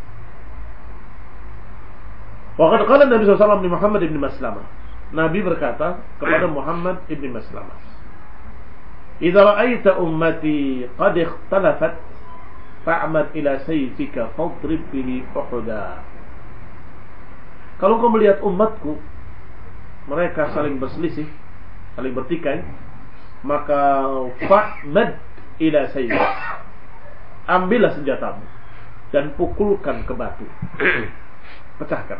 Wa qad qala Nabi sallallahu alaihi wasallam li Muhammad ibn Maslamah. Nabi berkata kepada Muhammad ibn Maslamah, "Idza ra'aita ummati qad ikhtalafat fa'mad ila sayfika fadrib bihi uhuda." Kalau kau melihat umatku mereka saling berselisih, saling bertikai, maka fa'mad ila sayfik, ambillah senjatamu dan pukulkan ke batu, pecahkan.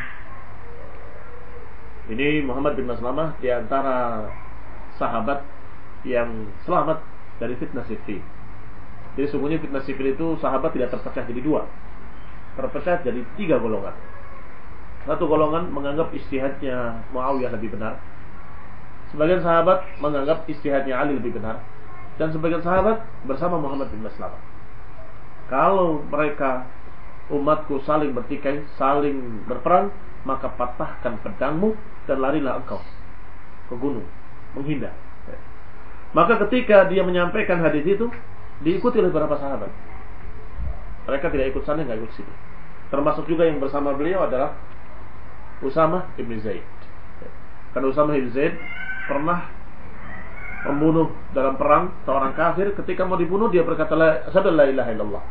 Ini Muhammad bin Maslamah di antara sahabat yang selamat dari fitnah Siffin. Jadi sungguhnya fitnah Siffin itu sahabat tidak terpecah jadi dua, terpecah jadi 3 golongan. Satu golongan menganggap ijtihadnya Muawiyah lebih benar, sebagian sahabat menganggap ijtihadnya Ali lebih benar, dan sebagian sahabat bersama Muhammad bin Maslamah. Kalau mereka umatku saling bertikai, saling berperang, maka patahkan pedangmu dan larilah engkau ke gunung menghindar. Maka ketika dia menyampaikan hadis itu, diikuti oleh beberapa sahabat. Mereka tidak ikut sana, tidak ikut sini. Termasuk juga yang bersama beliau adalah Usamah ibn Zaid. Karena Usamah ibn Zaid pernah membunuh dalam perang seorang kafir. Ketika mau dibunuh, dia berkata, "Asyhadu an la ilaha illallah."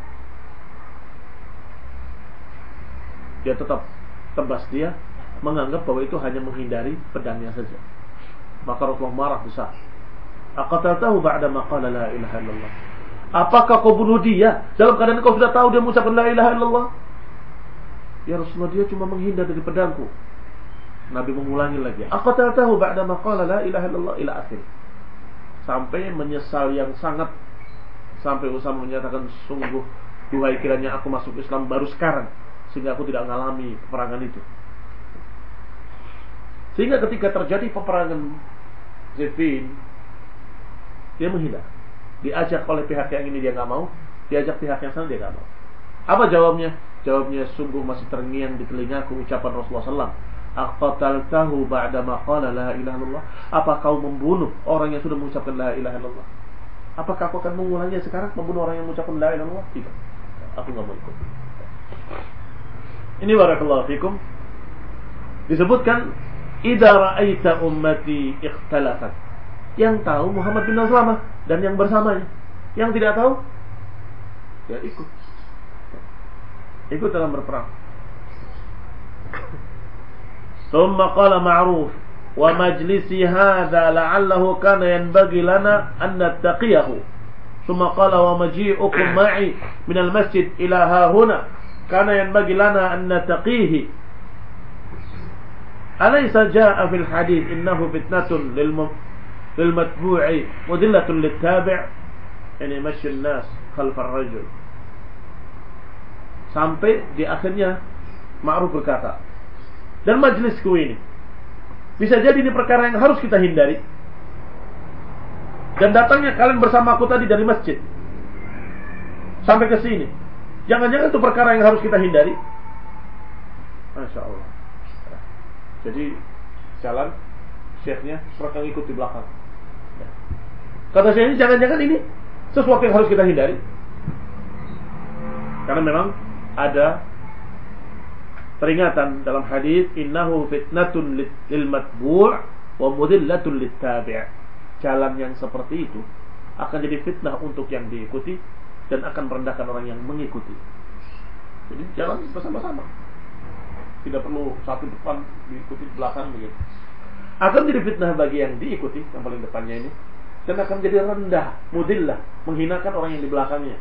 Dia tetap tebas, dia menganggap bahwa itu hanya menghindari pedangnya saja. Maka Rasulullah marah besar. "Aqataltahu ba'da ma qala la ilaha illallah?" Apakah kau bunuh dia dalam keadaan kau sudah tahu dia mengucapkan la ilaha illallah? Ya Rasulullah, dia cuma menghindar dari pedangku. Nabi mengulangi lagi, "Aqataltahu ba'da ma qala la ilaha illallah?" ila akhir. Sampai menyesal yang sangat, sampai Usamah menyatakan, "Sungguh duhai kiranya aku masuk Islam baru sekarang, sehingga aku tidak mengalami peperangan itu." Sehingga ketika terjadi peperangan Siffin, dia menghindar. Diajak oleh pihak yang ini dia nggak mau, diajak pihak yang sana dia nggak mau. Apa jawabnya? Jawabnya, sungguh masih terngiang di telingaku ucapan Rasulullah SAW. Aqtataltahu ba'dama qala la ilaha illallah. Apa kau membunuh orang yang sudah mengucapkan la ilaha illallah? Apakah aku akan mengulanginya sekarang, membunuh orang yang mengucapkan la ilaha illallah? Tidak. Aku nggak mau ikut. Ini barakallahu fikum. Disebutkan idza ra'aita ummati ikhtalafat. Yang tahu Muhammad bin Salamah dan yang bersamanya. Yang tidak tahu, ya ikut. Ikut dalam berperang. ثم قال معروف ومجلسي هذا لعله كان ينبغي لنا أن نتقيه ثم قال ومجيئكم معي من المسجد إلى ها هنا كان ينبغي لنا أن نتقيه أليس جاء في الحديث إنه فتنة للمتبوع مذلة للتابع يعني مشي الناس خلف الرجل. Sampai di akhirnya Ma'ruf berkata, dan majlisku ini bisa jadi ini perkara yang harus kita hindari. Dan datangnya kalian bersama aku tadi dari masjid sampai ke sini, jangan-jangan itu perkara yang harus kita hindari. Masya Allah. Jadi jalan syekhnya, mereka ikut di belakang. Kata syekhnya, jangan-jangan ini sesuatu yang harus kita hindari. Karena memang ada peringatan dalam hadis, innahu fitnatun lil matbu' wa mudillatun lit tabi'. Jalan yang seperti itu akan jadi fitnah untuk yang diikuti dan akan merendahkan orang yang mengikuti. Jadi jalan bersama-sama. Tidak perlu satu depan diikuti belakang begitu. Akan jadi fitnah bagi yang diikuti, yang paling depannya ini, dan akan jadi rendah, mudillah, menghinakan orang yang di belakangnya.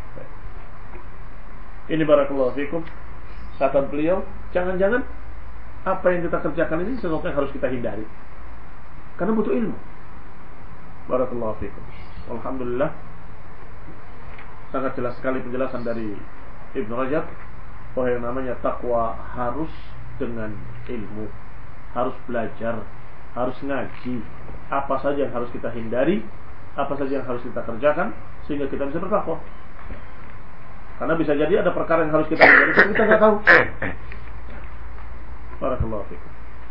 Ini barakallahu fikum. Kata beliau, jangan-jangan apa yang kita kerjakan ini sesuatu yang harus kita hindari. Karena butuh ilmu. Barakallahu fikum. Alhamdulillah, sangat jelas sekali penjelasan dari Ibnu Rajab bahwa yang namanya takwa harus dengan ilmu, harus belajar, harus ngaji. Apa saja yang harus kita hindari, apa saja yang harus kita kerjakan, sehingga kita bisa bertakwa. Karena bisa jadi ada perkara yang harus kita hindari, tapi kita nggak tahu. Barakallahu fikum.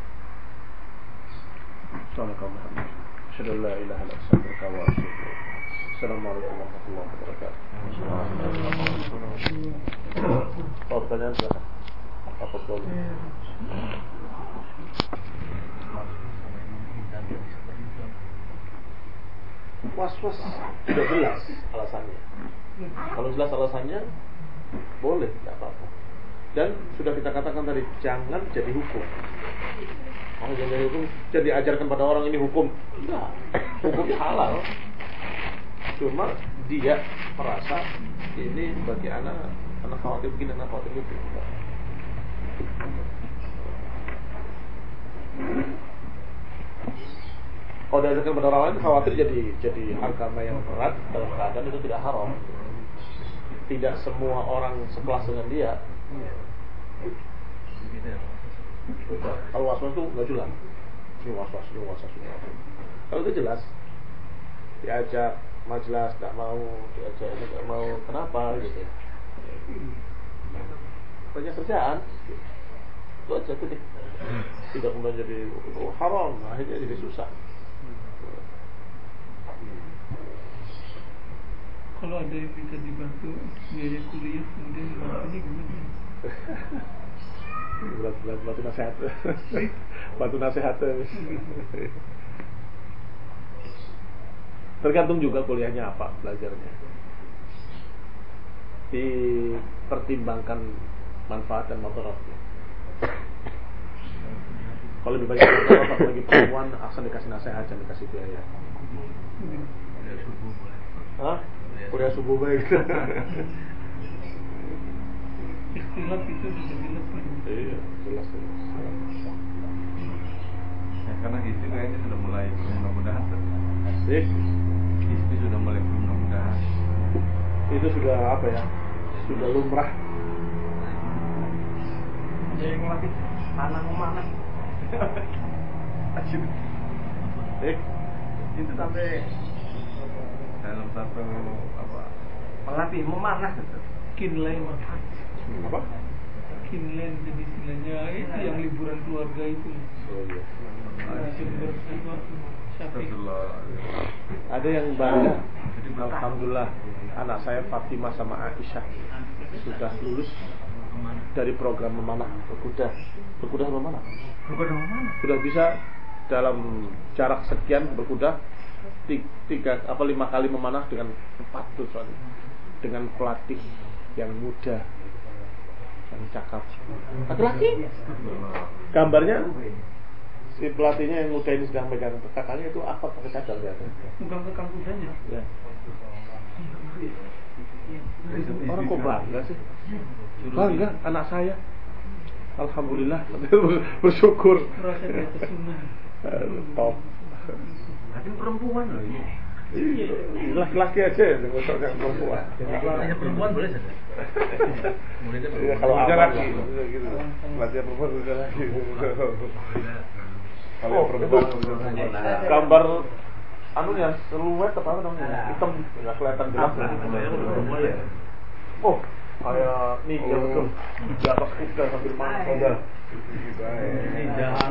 Assalamualaikum. Asyhadu an la ilaha illa anta astaghfiruka wa atubu ilaik. Assalamualaikum warahmatullahi wabarakatuh. Oh, pertanyaan silakan. Apa dulu? Was-was sudah jelas alasannya. Kalau jelas alasannya, boleh, tidak apa-apa. Dan sudah kita katakan tadi, jangan jadi hukum. Kalau jadi hukum, jadi ajarkan pada orang ini hukum. Enggak, hukumnya halal. Cuma dia merasa ini bagi anak khawatir begini, anak khawatir begitu. Kalau diajarkan pada orang lain, khawatir jadi agama yang berat dalam keadaan itu tidak haram. Tidak semua orang sekelas dengan dia. Kalau was-was itu nggak jelas. Ini was-was. Kalau itu jelas, diajak majelis nggak mau, diajak ini nggak mau, kenapa gitu? Banyak kerjaan. Itu aja tuh deh. Tidak kemudian jadi haram, akhirnya jadi susah. Kalau ada yang bisa dibantu biaya kuliah, kemudian dibantunya gimana? Bantu nasihat. Bantu nasihat. Tergantung juga kuliahnya apa, belajarnya. Dipertimbangkan manfaat dan mudaratnya. Kalau lebih banyak mudarat, apalagi perempuan, akan dikasih nasihat, jangan dikasih biaya. Hah? Kuliah subuh baik. Ikhtilaf itu sudah jelas kan? Iya, jelas. Ya, karena istri kayaknya sudah mulai mudah-mudahan. Asik. Istri sudah mulai mudah-mudahan. Itu sudah apa ya? Sudah lumrah. Ada yang lagi tanah mana? Itu sampai dalam satu melatih memanah gitu. Kinland Apa? Kinland jadi istilahnya itu yang liburan keluarga itu. Sumber Syafiq. Ada yang bangga. Alhamdulillah, anak saya Fatimah sama Aisyah sudah lulus dari program memanah berkuda. Berkuda memanah. Sudah bisa dalam jarak sekian berkuda 5 kali memanah dengan tepat tuh soalnya. Dengan pelatih yang muda, yang cakap, laki-laki. Gambarnya si pelatihnya yang muda ini sedang megang kakaknya itu apa pakai cadar ya? Bukan kekang kudanya. Ya. Orang kok bangga sih? Bangga anak saya. Alhamdulillah, bersyukur. Merasa di atas sunnah. Top. Tapi perempuan loh ini. Iya, laki-laki aja yang ngosok yang perempuan. Hanya perempuan boleh saja. Iya, kalau ada laki gitu. Latihan perempuan udah laki. Kalau perempuan gambar anunya siluet apa namanya? Hitam enggak kelihatan jelas. Oh, kayak ninja betul. Di atas kuda sambil mana?